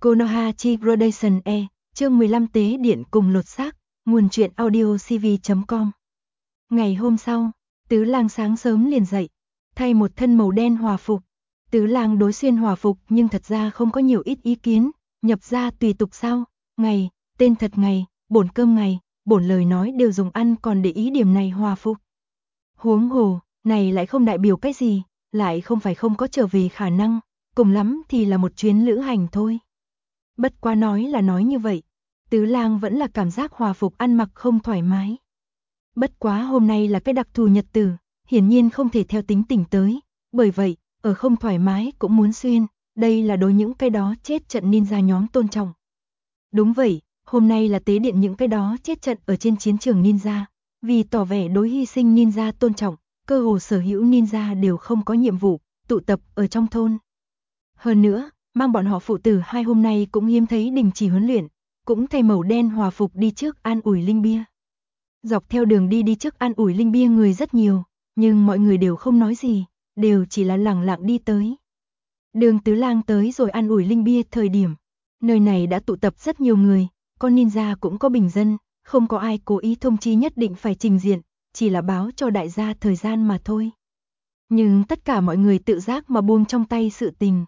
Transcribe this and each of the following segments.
Konoha Gradation E, chương 15 tế điện cùng lột xác, nguồn truyện audio cv.com. Ngày hôm sau, Tứ Lang sáng sớm liền dậy, thay một thân màu đen hòa phục. Tứ Lang đối xuyên hòa phục nhưng thật ra không có nhiều ít ý kiến, nhập gia tùy tục sao, ngày, tên thật ngày, bổn cơm ngày, bổn lời nói đều dùng ăn còn để ý điểm này hòa phục. Huống hồ, này lại không đại biểu cái gì, lại không phải không có trở về khả năng, cùng lắm thì là một chuyến lữ hành thôi. Bất quá nói là nói như vậy, Tứ Lang vẫn là cảm giác hòa phục ăn mặc không thoải mái. Bất quá hôm nay là cái đặc thù nhật tử, hiển nhiên không thể theo tính tình tới, bởi vậy, ở không thoải mái cũng muốn xuyên, đây là đối những cái đó chết trận ninja nhóm tôn trọng. Đúng vậy, hôm nay là tế điện những cái đó chết trận ở trên chiến trường ninja, vì tỏ vẻ đối hy sinh ninja tôn trọng, cơ hồ sở hữu ninja đều không có nhiệm vụ, tụ tập ở trong thôn. Hơn nữa, mang bọn họ phụ tử hai hôm nay cũng hiếm thấy đình chỉ huấn luyện, cũng thay màu đen hòa phục đi trước an ủi linh bia. Dọc theo đường đi trước an ủi linh bia người rất nhiều, nhưng mọi người đều không nói gì, đều chỉ là lẳng lặng đi tới. Đường Tứ Lang tới rồi an ủi linh bia thời điểm, nơi này đã tụ tập rất nhiều người, có ninja cũng có bình dân, không có ai cố ý thông chi nhất định phải trình diện, chỉ là báo cho đại gia thời gian mà thôi. Nhưng tất cả mọi người tự giác mà buông trong tay sự tình.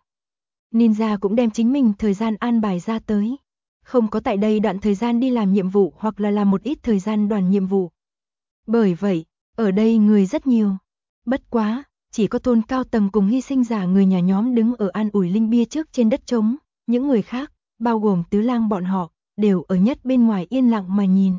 Ninja cũng đem chính mình thời gian an bài ra tới. Không có tại đây đoạn thời gian đi làm nhiệm vụ hoặc là làm một ít thời gian đoàn nhiệm vụ. Bởi vậy, ở đây người rất nhiều. Bất quá, chỉ có thôn cao tầng cùng hy sinh giả người nhà nhóm đứng ở an ủi linh bia trước trên đất trống. Những người khác, bao gồm Tứ Lang bọn họ, đều ở nhất bên ngoài yên lặng mà nhìn.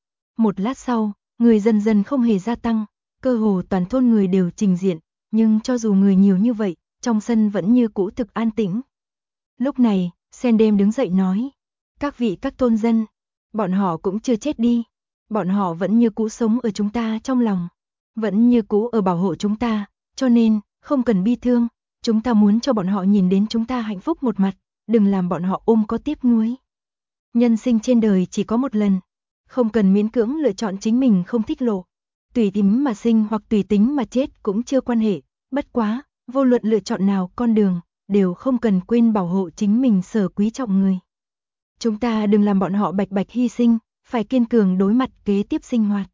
Một lát sau, người dần dần không hề gia tăng, cơ hồ toàn thôn người đều trình diện, nhưng cho dù người nhiều như vậy, trong sân vẫn như cũ thực an tĩnh. Lúc này, Sendem đứng dậy nói, các vị các thôn dân, bọn họ cũng chưa chết đi, bọn họ vẫn như cũ sống ở chúng ta trong lòng, vẫn như cũ ở bảo hộ chúng ta, cho nên, không cần bi thương, chúng ta muốn cho bọn họ nhìn đến chúng ta hạnh phúc một mặt, đừng làm bọn họ ôm có tiếc nuối. Nhân sinh trên đời chỉ có một lần, không cần miễn cưỡng lựa chọn chính mình không thích lộ, tùy tính mà sinh hoặc tùy tính mà chết cũng chưa quan hệ, bất quá, vô luận lựa chọn nào con đường, đều không cần quên bảo hộ chính mình sở quý trọng người. Chúng ta đừng làm bọn họ bạch bạch hy sinh, phải kiên cường đối mặt kế tiếp sinh hoạt.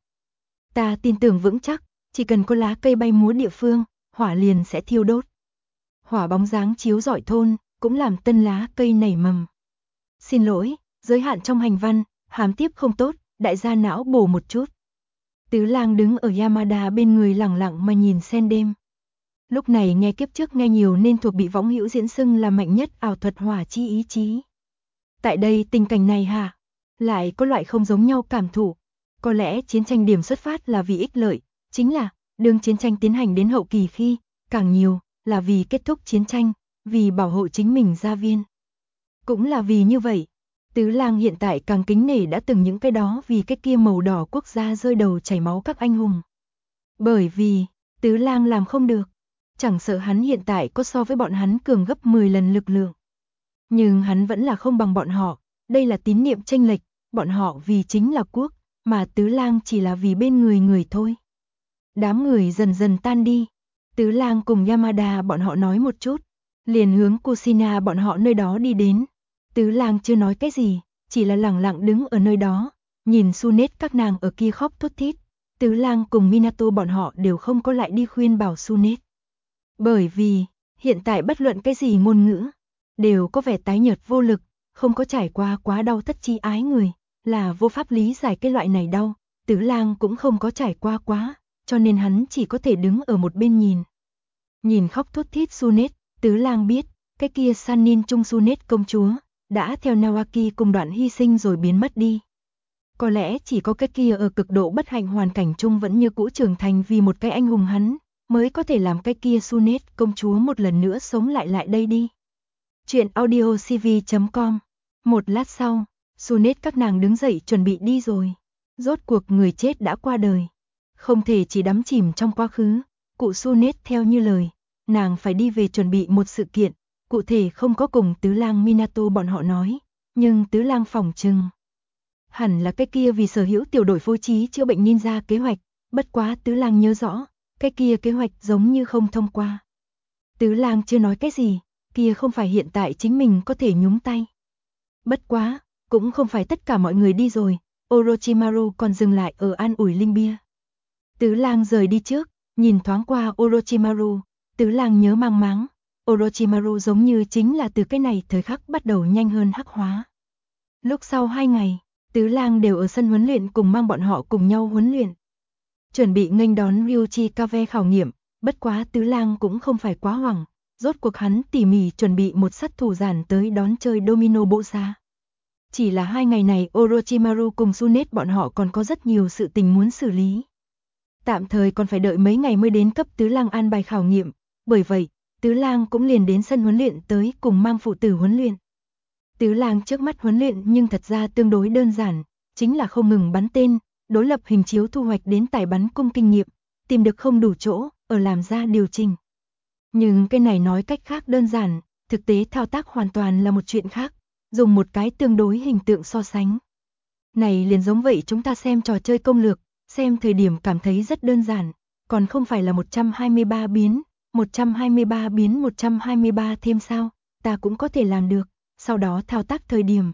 Ta tin tưởng vững chắc, chỉ cần có lá cây bay múa địa phương, hỏa liền sẽ thiêu đốt. Hỏa bóng dáng chiếu rọi thôn, cũng làm tân lá cây nảy mầm. Xin lỗi, giới hạn trong hành văn, hàm tiếp không tốt, đại gia não bổ một chút. Tứ Lang đứng ở Yamada bên người lẳng lặng mà nhìn Sendem. Lúc này nghe kiếp trước nghe nhiều nên thuộc bị võng hữu diễn xưng là mạnh nhất ảo thuật hỏa chi ý chí. Tại đây tình cảnh này hả? Lại có loại không giống nhau cảm thụ. Có lẽ chiến tranh điểm xuất phát là vì ích lợi, chính là đường chiến tranh tiến hành đến hậu kỳ khi, càng nhiều là vì kết thúc chiến tranh, vì bảo hộ chính mình gia viên. Cũng là vì như vậy, Tứ Lang hiện tại càng kính nể đã từng những cái đó vì cái kia màu đỏ quốc gia rơi đầu chảy máu các anh hùng. Bởi vì, Tứ Lang làm không được, chẳng sợ hắn hiện tại có so với bọn hắn cường gấp 10 lần lực lượng. Nhưng hắn vẫn là không bằng bọn họ, đây là tín niệm chênh lệch, bọn họ vì chính là quốc, mà Tứ Lang chỉ là vì bên người người thôi. Đám người dần dần tan đi, Tứ Lang cùng Yamada bọn họ nói một chút, liền hướng Kushina bọn họ nơi đó đi đến. Tứ Lang chưa nói cái gì, chỉ là lẳng lặng đứng ở nơi đó, nhìn Sunet các nàng ở kia khóc thút thít. Tứ Lang cùng Minato bọn họ đều không có lại đi khuyên bảo Sunet. Bởi vì, hiện tại bất luận cái gì ngôn ngữ, đều có vẻ tái nhợt vô lực, không có trải qua quá đau thất chi ái người, là vô pháp lý giải cái loại này đau, Tứ Lang cũng không có trải qua quá, cho nên hắn chỉ có thể đứng ở một bên nhìn. Nhìn khóc thút thít Sunet, Tứ Lang biết, cái kia Sannin Trung Sunet công chúa, đã theo Nawaki cùng đoạn hy sinh rồi biến mất đi. Có lẽ chỉ có cái kia ở cực độ bất hạnh hoàn cảnh chung vẫn như cũ trưởng thành vì một cái anh hùng hắn, mới có thể làm cái kia Sunet công chúa một lần nữa sống lại đây đi. Chuyện audio cv.com. Một lát sau, Sunet các nàng đứng dậy chuẩn bị đi rồi. Rốt cuộc người chết đã qua đời. Không thể chỉ đắm chìm trong quá khứ. Cụ Sunet theo như lời, nàng phải đi về chuẩn bị một sự kiện. Cụ thể không có cùng Tứ Lang Minato bọn họ nói, nhưng Tứ Lang phỏng chừng hẳn là cái kia vì sở hữu tiểu đội phối trí chữa bệnh ninja kế hoạch, bất quá Tứ Lang nhớ rõ, cái kia kế hoạch giống như không thông qua. Tứ Lang chưa nói cái gì, kia không phải hiện tại chính mình có thể nhúng tay. Bất quá, cũng không phải tất cả mọi người đi rồi, Orochimaru còn dừng lại ở an ủi Linh Bia. Tứ Lang rời đi trước, nhìn thoáng qua Orochimaru, Tứ Lang nhớ mang máng, Orochimaru giống như chính là từ cái này thời khắc bắt đầu nhanh hơn hắc hóa. Lúc sau 2 ngày, Tứ Lang đều ở sân huấn luyện cùng mang bọn họ cùng nhau huấn luyện. Chuẩn bị nghênh đón Ryuji Kave khảo nghiệm, bất quá Tứ Lang cũng không phải quá hoảng, rốt cuộc hắn tỉ mỉ chuẩn bị một sát thủ giản tới đón chơi domino bộ xa. Chỉ là 2 ngày này Orochimaru cùng Tsunet bọn họ còn có rất nhiều sự tình muốn xử lý. Tạm thời còn phải đợi mấy ngày mới đến cấp Tứ Lang an bài khảo nghiệm, bởi vậy, Tứ Lang cũng liền đến sân huấn luyện tới cùng mang phụ tử huấn luyện. Tứ Lang trước mắt huấn luyện nhưng thật ra tương đối đơn giản, chính là không ngừng bắn tên, đối lập hình chiếu thu hoạch đến tải bắn cung kinh nghiệm, tìm được không đủ chỗ, ở làm ra điều chỉnh. Nhưng cái này nói cách khác đơn giản, thực tế thao tác hoàn toàn là một chuyện khác, dùng một cái tương đối hình tượng so sánh. Này liền giống vậy chúng ta xem trò chơi công lược, xem thời điểm cảm thấy rất đơn giản, còn không phải là 123 biến, 123 biến 123 thêm sao, ta cũng có thể làm được, sau đó thao tác thời điểm.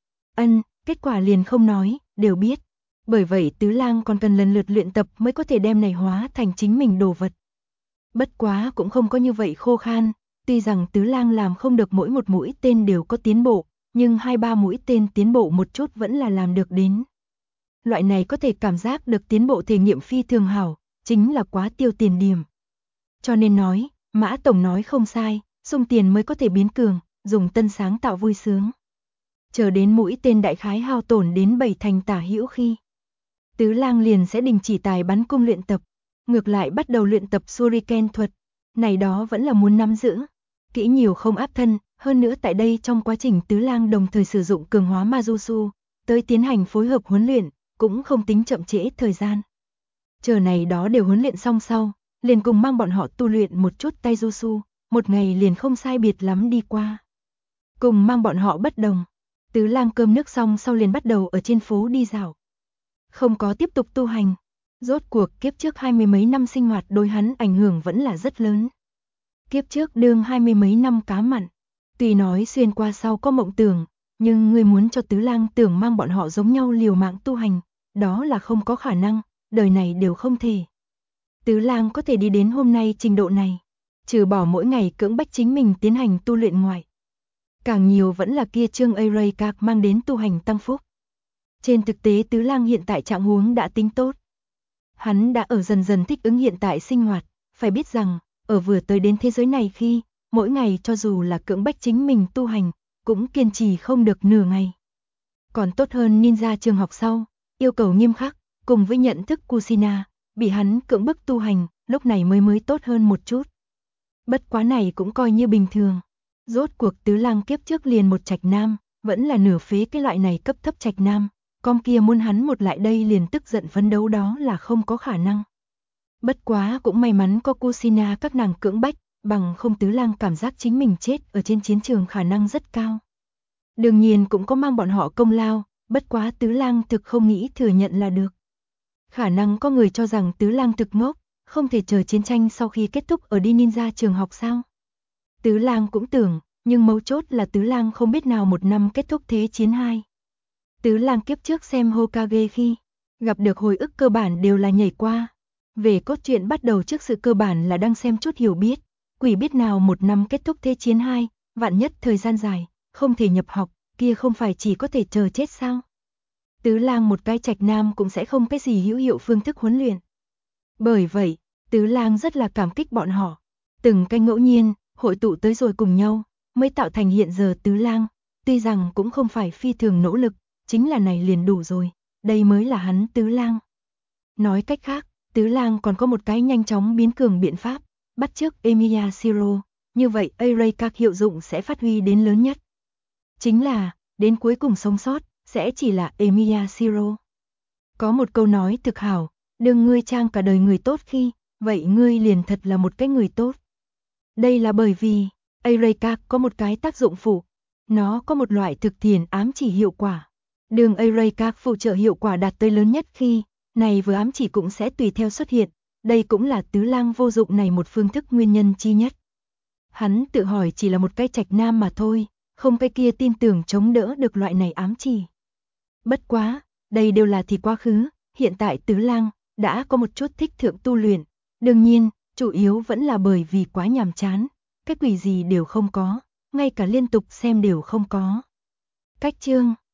Kết quả liền không nói, đều biết. Bởi vậy Tứ Lang còn cần lần lượt luyện tập mới có thể đem này hóa thành chính mình đồ vật. Bất quá cũng không có như vậy khô khan, tuy rằng Tứ Lang làm không được mỗi một mũi tên đều có tiến bộ, nhưng 2-3 mũi tên tiến bộ một chút vẫn là làm được đến. Loại này có thể cảm giác được tiến bộ thể nghiệm phi thường hảo, chính là quá tiêu tiền điểm. Cho nên nói, Mã Tổng nói không sai, sung tiền mới có thể biến cường, dùng tân sáng tạo vui sướng. Chờ đến mũi tên đại khái hao tổn đến 7 thành tả hữu khi, Tứ Lang liền sẽ đình chỉ tài bắn cung luyện tập, ngược lại bắt đầu luyện tập Shuriken thuật, này đó vẫn là muốn nắm giữ. Kỹ nhiều không áp thân, hơn nữa tại đây trong quá trình Tứ Lang đồng thời sử dụng cường hóa Majutsu, tới tiến hành phối hợp huấn luyện, cũng không tính chậm trễ thời gian. Chờ này đó đều huấn luyện xong sau, liền cùng mang bọn họ tu luyện một chút Taijutsu, một ngày liền không sai biệt lắm đi qua. Cùng mang bọn họ bất đồng, Tứ Lang cơm nước xong sau liền bắt đầu ở trên phố đi dạo. Không có tiếp tục tu hành, rốt cuộc kiếp trước 20 mấy năm sinh hoạt đối hắn ảnh hưởng vẫn là rất lớn. Kiếp trước đương 20 mấy năm cá mặn, tuy nói xuyên qua sau có mộng tưởng, nhưng người muốn cho Tứ Lang tưởng mang bọn họ giống nhau liều mạng tu hành, đó là không có khả năng, đời này đều không thể. Tứ Lang có thể đi đến hôm nay trình độ này, trừ bỏ mỗi ngày cưỡng bách chính mình tiến hành tu luyện ngoại. Càng nhiều vẫn là kia chương Array Card mang đến tu hành tăng phúc. Trên thực tế Tứ Lang hiện tại trạng huống đã tính tốt. Hắn đã ở dần dần thích ứng hiện tại sinh hoạt, phải biết rằng, ở vừa tới đến thế giới này khi, mỗi ngày cho dù là cưỡng bách chính mình tu hành, cũng kiên trì không được nửa ngày. Còn tốt hơn ninja trường học sau, yêu cầu nghiêm khắc, cùng với nhận thức Kushina, bị hắn cưỡng bức tu hành, lúc này mới tốt hơn một chút. Bất quá này cũng coi như bình thường. Rốt cuộc Tứ Lang kiếp trước liền một trạch nam, vẫn là nửa phế cái loại này cấp thấp trạch nam, con kia muốn hắn một lại đây liền tức giận phấn đấu đó là không có khả năng. Bất quá cũng may mắn có Kushina các nàng cưỡng bách, bằng không Tứ Lang cảm giác chính mình chết ở trên chiến trường khả năng rất cao. Đương nhiên cũng có mang bọn họ công lao, bất quá Tứ Lang thực không nghĩ thừa nhận là được. Khả năng có người cho rằng Tứ Lang thực ngốc, không thể chờ chiến tranh sau khi kết thúc ở đi ninja trường học sao. Tứ Lang cũng tưởng, nhưng mấu chốt là Tứ Lang không biết nào một năm kết thúc thế chiến 2. Tứ Lang kiếp trước xem Hokage khi gặp được hồi ức cơ bản đều là nhảy qua. Về cốt truyện bắt đầu trước sự cơ bản là đang xem chút hiểu biết, quỷ biết nào một năm kết thúc thế chiến 2, vạn nhất thời gian dài, không thể nhập học, kia không phải chỉ có thể chờ chết sao. Tứ Lang một cái trạch nam cũng sẽ không cái gì hữu hiệu phương thức huấn luyện. Bởi vậy, Tứ Lang rất là cảm kích bọn họ, từng cái ngẫu nhiên, hội tụ tới rồi cùng nhau, mới tạo thành hiện giờ Tứ Lang, tuy rằng cũng không phải phi thường nỗ lực, chính là này liền đủ rồi, đây mới là hắn Tứ Lang. Nói cách khác, Tứ Lang còn có một cái nhanh chóng biến cường biện pháp, bắt chước Emiya Shiro, như vậy Array Card hiệu dụng sẽ phát huy đến lớn nhất. Chính là, đến cuối cùng sống sót, sẽ chỉ là Emiya Shiro. Có một câu nói thực hảo, đừng ngươi trang cả đời người tốt khi, vậy ngươi liền thật là một cái người tốt. Đây là bởi vì, Array Card có một cái tác dụng phụ, nó có một loại thực thiền ám chỉ hiệu quả. Đường Array Card phụ trợ hiệu quả đạt tới lớn nhất khi, này vừa ám chỉ cũng sẽ tùy theo xuất hiện, đây cũng là Tứ Lang vô dụng này một phương thức nguyên nhân chi nhất. Hắn tự hỏi chỉ là một cái trạch nam mà thôi, không cái kia tin tưởng chống đỡ được loại này ám chỉ. Bất quá, đây đều là thì quá khứ, hiện tại Tứ Lang đã có một chút thích thượng tu luyện, đương nhiên, chủ yếu vẫn là bởi vì quá nhàm chán, cái quỷ gì đều không có, ngay cả liên tục xem đều không có. Cách chương